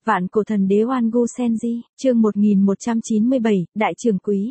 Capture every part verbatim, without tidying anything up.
Vạn cổ thần đế Oan Gu Senji, chương một nghìn một trăm chín mươi bảy, Đại trưởng quý.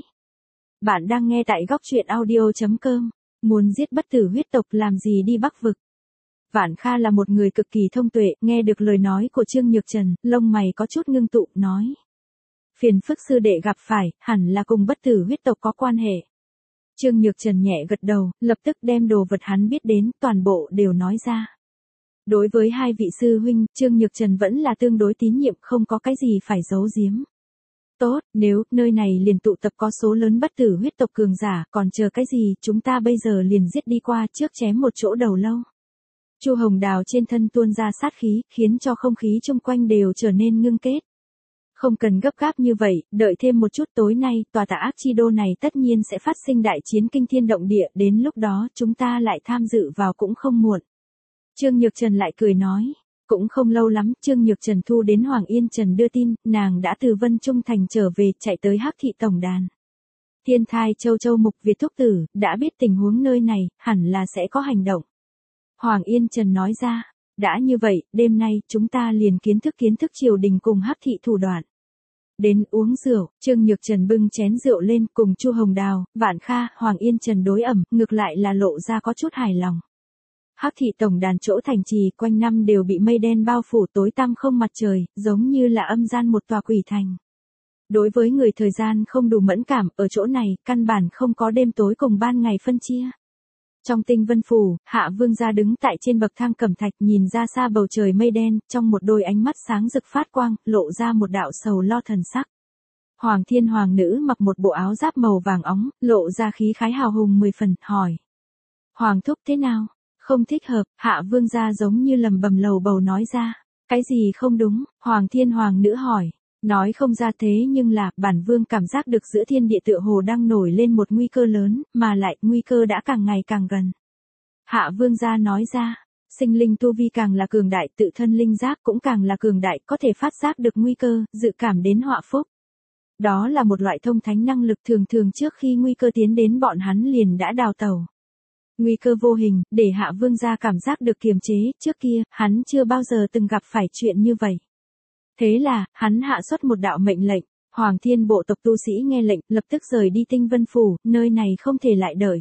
Bạn đang nghe tại góc truyện audio chấm com. Muốn giết bất tử huyết tộc làm gì đi Bắc vực. Vạn Kha là một người cực kỳ thông tuệ, nghe được lời nói của Trương Nhược Trần, lông mày có chút ngưng tụ, nói. Phiền phức sư đệ gặp phải, hẳn là cùng bất tử huyết tộc có quan hệ. Trương Nhược Trần nhẹ gật đầu, lập tức đem đồ vật hắn biết đến, toàn bộ đều nói ra. Đối với hai vị sư huynh, Trương Nhược Trần vẫn là tương đối tín nhiệm, không có cái gì phải giấu giếm. Tốt, nếu nơi này liền tụ tập có số lớn bất tử huyết tộc cường giả, còn chờ cái gì, chúng ta bây giờ liền giết đi qua trước chém một chỗ đầu lâu. Chu Hồng Đào trên thân tuôn ra sát khí, khiến cho không khí chung quanh đều trở nên ngưng kết. Không cần gấp gáp như vậy, đợi thêm một chút, tối nay, tòa tà ác chi đô này tất nhiên sẽ phát sinh đại chiến kinh thiên động địa, đến lúc đó chúng ta lại tham dự vào cũng không muộn. Trương Nhược Trần lại cười nói, cũng không lâu lắm, Trương Nhược Trần thu đến Hoàng Yên Trần đưa tin, nàng đã từ Vân Trung Thành trở về, chạy tới Hắc Thị Tổng đàn. Thiên Thai Châu Châu Mục Việt thúc tử, đã biết tình huống nơi này, hẳn là sẽ có hành động. Hoàng Yên Trần nói ra, đã như vậy, đêm nay, chúng ta liền kiến thức kiến thức triều đình cùng Hắc Thị thủ đoạn. Đến uống rượu, Trương Nhược Trần bưng chén rượu lên, cùng Chu Hồng Đào, Vạn Kha, Hoàng Yên Trần đối ẩm, ngược lại là lộ ra có chút hài lòng. Hắc Thị Tổng đàn chỗ thành trì quanh năm đều bị mây đen bao phủ, tối tăm không mặt trời, giống như là âm gian một tòa quỷ thành. Đối với người thời gian không đủ mẫn cảm, ở chỗ này, căn bản không có đêm tối cùng ban ngày phân chia. Trong Tinh Vân Phủ, Hạ Vương gia đứng tại trên bậc thang cẩm thạch, nhìn ra xa bầu trời mây đen, trong một đôi ánh mắt sáng rực phát quang, lộ ra một đạo sầu lo thần sắc. Hoàng Thiên Hoàng nữ mặc một bộ áo giáp màu vàng óng, lộ ra khí khái hào hùng mười phần, hỏi. Hoàng thúc thế nào? Không thích hợp, Hạ Vương gia giống như lầm bầm lầu bầu nói ra. Cái gì không đúng? Hoàng Thiên Hoàng nữ hỏi. Nói không ra thế nhưng là, bản vương cảm giác được giữa thiên địa tựa hồ đang nổi lên một nguy cơ lớn, mà lại, nguy cơ đã càng ngày càng gần. Hạ Vương gia nói ra, sinh linh tu vi càng là cường đại, tự thân linh giác cũng càng là cường đại, có thể phát giác được nguy cơ, dự cảm đến họa phúc. Đó là một loại thông thánh năng lực, thường thường trước khi nguy cơ tiến đến bọn hắn liền đã đào tẩu. Nguy cơ vô hình, để Hạ Vương gia cảm giác được kiềm chế, trước kia, hắn chưa bao giờ từng gặp phải chuyện như vậy. Thế là, hắn hạ xuất một đạo mệnh lệnh, Hoàng Thiên bộ tộc tu sĩ nghe lệnh, lập tức rời đi Tinh Vân Phủ, nơi này không thể lại đợi.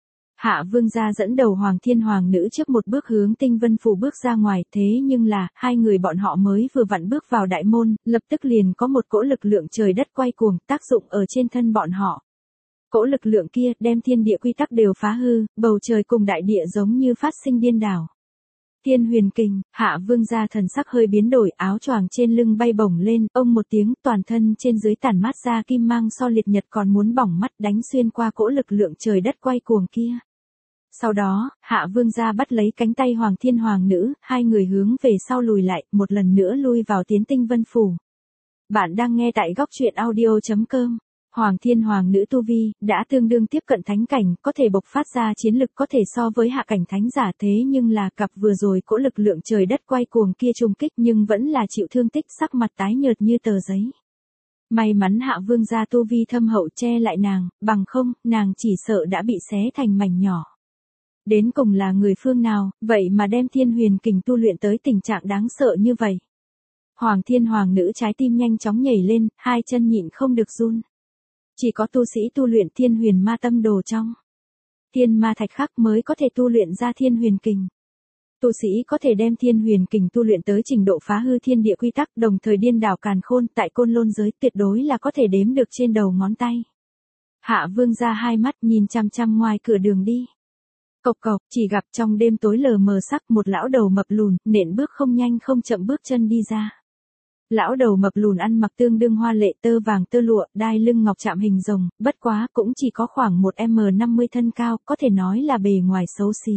Hạ Vương gia dẫn đầu Hoàng Thiên Hoàng nữ trước một bước hướng Tinh Vân Phủ bước ra ngoài, thế nhưng là, hai người bọn họ mới vừa vặn bước vào đại môn, lập tức liền có một cỗ lực lượng trời đất quay cuồng, tác dụng ở trên thân bọn họ. Cỗ lực lượng kia đem thiên địa quy tắc đều phá hư, bầu trời cùng đại địa giống như phát sinh điên đảo. Thiên Huyền Kình, Hạ Vương gia thần sắc hơi biến đổi, áo choàng trên lưng bay bổng lên, ông một tiếng, toàn thân trên dưới tản mát ra kim mang so liệt nhật còn muốn bỏng mắt, đánh xuyên qua cỗ lực lượng trời đất quay cuồng kia. Sau đó, Hạ Vương gia bắt lấy cánh tay Hoàng Thiên Hoàng nữ, hai người hướng về sau lùi lại, một lần nữa lui vào tiến Tinh Vân Phủ. Bạn đang nghe tại góc truyện audio chấm com. Hoàng Thiên Hoàng nữ tu vi, đã tương đương tiếp cận thánh cảnh, có thể bộc phát ra chiến lực có thể so với hạ cảnh thánh giả, thế nhưng là cặp vừa rồi cỗ lực lượng trời đất quay cuồng kia trùng kích nhưng vẫn là chịu thương tích, sắc mặt tái nhợt như tờ giấy. May mắn Hạ Vương gia tu vi thâm hậu che lại nàng, bằng không, nàng chỉ sợ đã bị xé thành mảnh nhỏ. Đến cùng là người phương nào, vậy mà đem Thiên Huyền Kình tu luyện tới tình trạng đáng sợ như vậy. Hoàng Thiên Hoàng nữ trái tim nhanh chóng nhảy lên, hai chân nhịn không được run. Chỉ có tu sĩ tu luyện Thiên Huyền Ma Tâm Đồ trong Thiên Ma Thạch Khắc mới có thể tu luyện ra Thiên Huyền Kình. Tu sĩ có thể đem Thiên Huyền Kình tu luyện tới trình độ phá hư thiên địa quy tắc, đồng thời điên đảo càn khôn, tại Côn Lôn giới tuyệt đối là có thể đếm được trên đầu ngón tay. Hạ Vương gia hai mắt nhìn chăm chăm ngoài cửa đường đi. Cộc cộc, chỉ gặp trong đêm tối lờ mờ sắc một lão đầu mập lùn, nện bước không nhanh không chậm bước chân đi ra. Lão đầu mập lùn ăn mặc tương đương hoa lệ, tơ vàng tơ lụa, đai lưng ngọc chạm hình rồng, bất quá cũng chỉ có khoảng một mét năm mươi thân cao, có thể nói là bề ngoài xấu xí.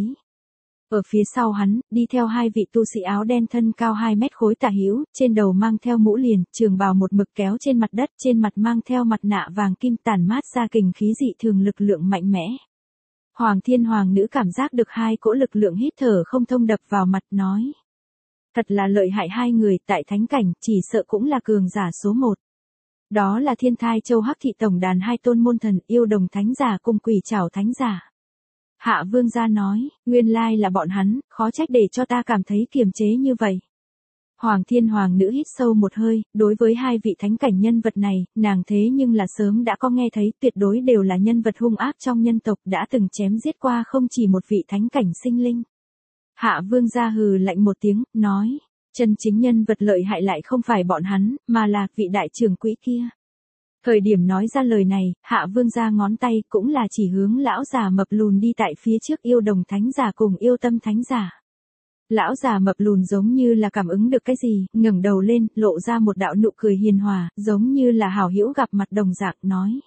Ở phía sau hắn, đi theo hai vị tu sĩ áo đen thân cao hai mét khối tả hữu, trên đầu mang theo mũ liền, trường bào một mực kéo trên mặt đất, trên mặt mang theo mặt nạ vàng kim tản mát ra kình khí dị thường lực lượng mạnh mẽ. Hoàng Thiên Hoàng nữ cảm giác được hai cỗ lực lượng hít thở không thông đập vào mặt, nói. Thật là lợi hại, hai người tại thánh cảnh, chỉ sợ cũng là cường giả số một. Đó là Thiên Thai Châu Hắc Thị Tổng đàn hai tôn môn thần, yêu đồng thánh giả cùng quỷ trảo thánh giả. Hạ Vương gia nói, nguyên lai là bọn hắn, khó trách để cho ta cảm thấy kiềm chế như vậy. Hoàng thiên hoàng nữ hít sâu một hơi, đối với hai vị thánh cảnh nhân vật này, nàng thế nhưng là sớm đã có nghe thấy, tuyệt đối đều là nhân vật hung ác trong nhân tộc, đã từng chém giết qua không chỉ một vị thánh cảnh sinh linh. Hạ vương gia hừ lạnh một tiếng, nói, chân chính nhân vật lợi hại lại không phải bọn hắn, mà là vị đại trưởng quỹ kia. Thời điểm nói ra lời này, hạ vương gia ngón tay cũng là chỉ hướng lão già mập lùn đi tại phía trước yêu đồng thánh giả cùng yêu tâm thánh giả. Lão già mập lùn giống như là cảm ứng được cái gì, ngẩng đầu lên, lộ ra một đạo nụ cười hiền hòa, giống như là hảo hữu gặp mặt đồng dạng, nói.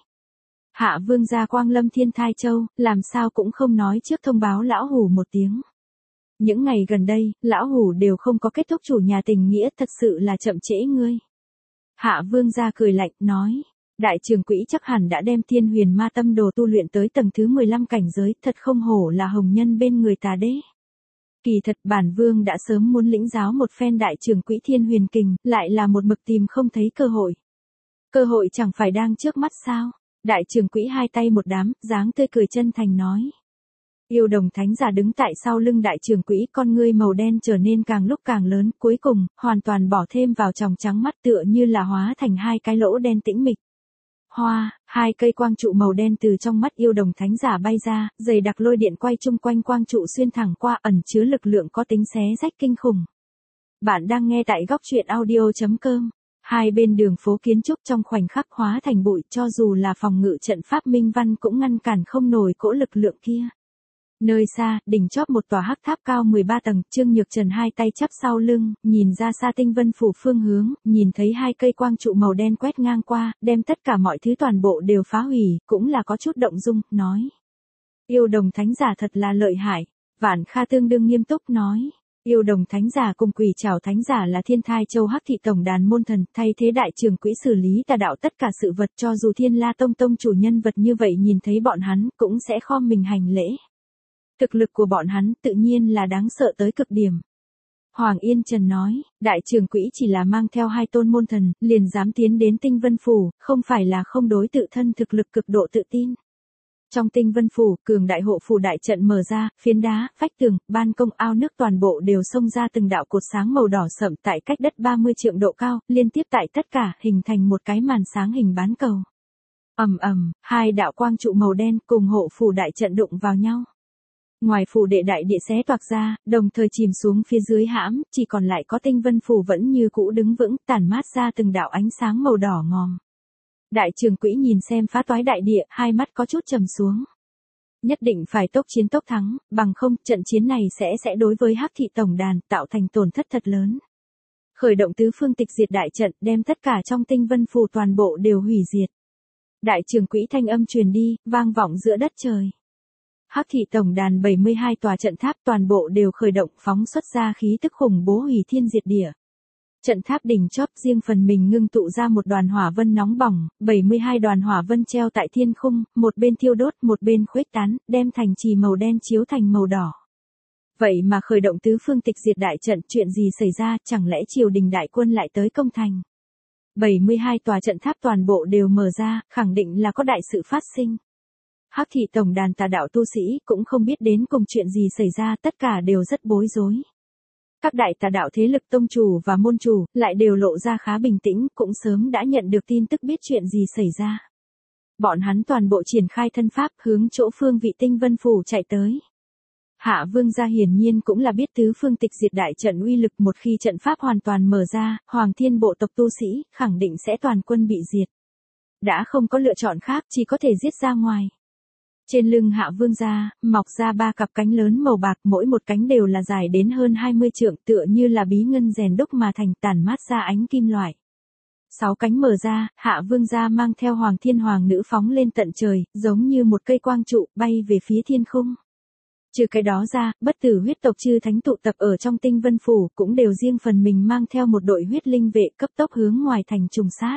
Hạ vương gia quang lâm Thiên Thai Châu, làm sao cũng không nói trước thông báo lão hủ một tiếng. Những ngày gần đây, lão hủ đều không có kết thúc chủ nhà tình nghĩa, thật sự là chậm trễ ngươi. Hạ vương gia cười lạnh, nói. Đại trưởng quỹ chắc hẳn đã đem Thiên Huyền Ma Tâm Đồ tu luyện tới tầng thứ mười lăm cảnh giới, thật không hổ là hồng nhân bên người tà đế. Kỳ thật bản vương đã sớm muốn lĩnh giáo một phen đại trưởng quỹ Thiên Huyền Kình, lại là một mực tìm không thấy cơ hội. Cơ hội chẳng phải đang trước mắt sao? Đại trưởng quỹ hai tay một đám, dáng tươi cười chân thành nói. Yêu đồng thánh giả đứng tại sau lưng đại trưởng quỹ, con ngươi màu đen trở nên càng lúc càng lớn, cuối cùng, hoàn toàn bỏ thêm vào tròng trắng mắt, tựa như là hóa thành hai cái lỗ đen tĩnh mịch. Hoa, hai cây quang trụ màu đen từ trong mắt yêu đồng thánh giả bay ra, dày đặc lôi điện quay chung quanh quang trụ xuyên thẳng qua, ẩn chứa lực lượng có tính xé rách kinh khủng. Bạn đang nghe tại góc truyện audio chấm com. Hai bên đường phố kiến trúc trong khoảnh khắc hóa thành bụi, cho dù là phòng ngự trận pháp minh văn cũng ngăn cản không nổi cỗ lực lượng kia. Nơi xa, đỉnh chóp một tòa hắc tháp cao mười ba tầng, Trương Nhược Trần hai tay chắp sau lưng, nhìn ra xa Tinh Vân phủ phương hướng, nhìn thấy hai cây quang trụ màu đen quét ngang qua, đem tất cả mọi thứ toàn bộ đều phá hủy, cũng là có chút động dung, nói. Yêu đồng thánh giả thật là lợi hại. Vạn Kha tương đương nghiêm túc nói. Yêu đồng thánh giả cùng Quỷ Trảo thánh giả là Thiên Thai Châu Hắc thị tổng đàn môn thần, thay thế đại trưởng quỹ xử lý tà đạo tất cả sự vật, cho dù Thiên La Tông tông chủ nhân vật như vậy nhìn thấy bọn hắn, cũng sẽ khom mình hành lễ. Thực lực của bọn hắn tự nhiên là đáng sợ tới cực điểm. Hoàng Yên Trần nói, đại trưởng quỹ chỉ là mang theo hai tôn môn thần, liền dám tiến đến Tinh Vân phủ, không phải là không đối tự thân thực lực cực độ tự tin. Trong Tinh Vân phủ, cường đại hộ phủ đại trận mở ra, phiến đá, vách tường, ban công, ao nước toàn bộ đều xông ra từng đạo cột sáng màu đỏ sậm tại cách đất ba mươi trượng độ cao, liên tiếp tại tất cả, hình thành một cái màn sáng hình bán cầu. Ầm ầm, hai đạo quang trụ màu đen cùng hộ phủ đại trận đụng vào nhau. Ngoài phủ đệ đại địa xé toạc ra, đồng thời chìm xuống phía dưới hãm, chỉ còn lại có Tinh Vân phủ vẫn như cũ đứng vững, tản mát ra từng đạo ánh sáng màu đỏ ngòm. Đại trưởng quỹ nhìn xem phá toái đại địa, hai mắt có chút trầm xuống. Nhất định phải tốc chiến tốc thắng, bằng không, trận chiến này sẽ sẽ đối với Hắc thị tổng đàn, tạo thành tổn thất thật lớn. Khởi động tứ phương tịch diệt đại trận, đem tất cả trong Tinh Vân phủ toàn bộ đều hủy diệt. Đại trưởng quỹ thanh âm truyền đi, vang vọng giữa đất trời. Hắc thị tổng đàn bảy mươi hai tòa trận tháp toàn bộ đều khởi động, phóng xuất ra khí tức khủng bố hủy thiên diệt địa. Trận tháp đỉnh chóp riêng phần mình ngưng tụ ra một đoàn hỏa vân nóng bỏng, bảy mươi hai đoàn hỏa vân treo tại thiên khung, một bên thiêu đốt, một bên khuếch tán, đem thành trì màu đen chiếu thành màu đỏ. Vậy mà khởi động tứ phương tịch diệt đại trận, chuyện gì xảy ra, chẳng lẽ triều đình đại quân lại tới công thành? bảy mươi hai tòa trận tháp toàn bộ đều mở ra, khẳng định là có đại sự phát sinh. Hắc thị tổng đàn tà đạo tu sĩ cũng không biết đến cùng chuyện gì xảy ra, tất cả đều rất bối rối. Các đại tà đạo thế lực tông chủ và môn chủ lại đều lộ ra khá bình tĩnh, cũng sớm đã nhận được tin tức biết chuyện gì xảy ra. Bọn hắn toàn bộ triển khai thân pháp hướng chỗ phương vị Tinh Vân phủ chạy tới. Hạ vương gia hiển nhiên cũng là biết tứ phương tịch diệt đại trận uy lực, một khi trận pháp hoàn toàn mở ra, Hoàng Thiên bộ tộc tu sĩ khẳng định sẽ toàn quân bị diệt. Đã không có lựa chọn khác, chỉ có thể giết ra ngoài. Trên lưng Hạ vương gia, mọc ra ba cặp cánh lớn màu bạc, mỗi một cánh đều là dài đến hơn hai mươi trượng, tựa như là bí ngân rèn đúc mà thành, tản mát ra ánh kim loại. Sáu cánh mở ra, Hạ vương gia mang theo Hoàng Thiên hoàng nữ phóng lên tận trời, giống như một cây quang trụ, bay về phía thiên khung. Trừ cái đó ra, bất tử huyết tộc chư thánh tụ tập ở trong Tinh Vân phủ, cũng đều riêng phần mình mang theo một đội huyết linh vệ cấp tốc hướng ngoài thành trùng sát.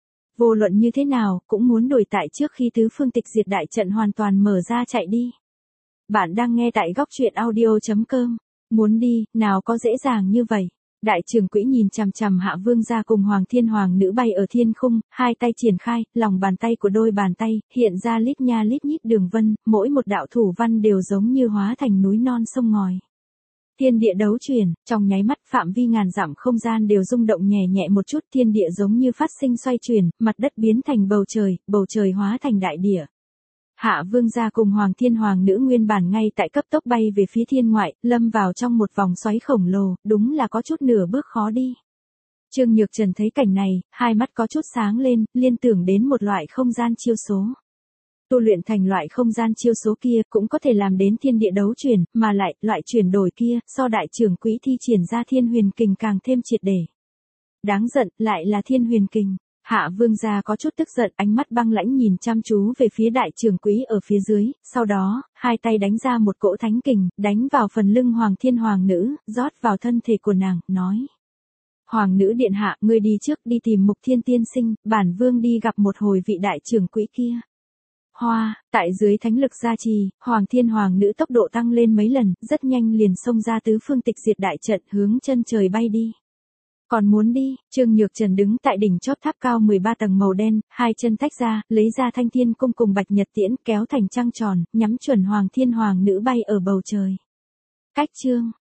Vô luận như thế nào, cũng muốn đuổi tại trước khi tứ phương tịch diệt đại trận hoàn toàn mở ra chạy đi. Bạn đang nghe tại góc truyện audio chấm com. Muốn đi, nào có dễ dàng như vậy. Đại trưởng quỹ nhìn chằm chằm Hạ vương gia cùng Hoàng Thiên hoàng nữ bay ở thiên khung, hai tay triển khai, lòng bàn tay của đôi bàn tay, hiện ra lít nha lít nhít đường vân, mỗi một đạo thủ văn đều giống như hóa thành núi non sông ngòi. Thiên địa đấu chuyển, trong nháy mắt phạm vi ngàn dặm không gian đều rung động nhẹ nhẹ một chút, thiên địa giống như phát sinh xoay chuyển, mặt đất biến thành bầu trời, bầu trời hóa thành đại địa. Hạ Vương gia cùng Hoàng Thiên Hoàng nữ nguyên bản ngay tại cấp tốc bay về phía thiên ngoại, lâm vào trong một vòng xoáy khổng lồ, đúng là có chút nửa bước khó đi. Trương Nhược Trần thấy cảnh này, hai mắt có chút sáng lên, liên tưởng đến một loại không gian chiêu số. Tu luyện thành loại không gian chiêu số kia cũng có thể làm đến thiên địa đấu chuyển, mà lại, loại chuyển đổi kia, so đại trưởng quỹ thi triển ra thiên huyền kình càng thêm triệt để. Đáng giận, lại là thiên huyền kình. Hạ Vương gia có chút tức giận, ánh mắt băng lãnh nhìn chăm chú về phía đại trưởng quỹ ở phía dưới, sau đó, hai tay đánh ra một cỗ thánh kình, đánh vào phần lưng Hoàng Thiên Hoàng nữ, rót vào thân thể của nàng, nói. Hoàng nữ điện hạ, ngươi đi trước đi tìm Mục Thiên tiên sinh, bản vương đi gặp một hồi vị đại trưởng quỹ kia. Hoa, tại dưới thánh lực gia trì, Hoàng Thiên Hoàng nữ tốc độ tăng lên mấy lần, rất nhanh liền xông ra tứ phương tịch diệt đại trận hướng chân trời bay đi. Còn muốn đi, Trương Nhược Trần đứng tại đỉnh chót tháp cao mười ba tầng màu đen, hai chân tách ra, lấy ra thanh thiên cung cùng bạch nhật tiễn kéo thành trăng tròn, nhắm chuẩn Hoàng Thiên Hoàng nữ bay ở bầu trời. Cách chương,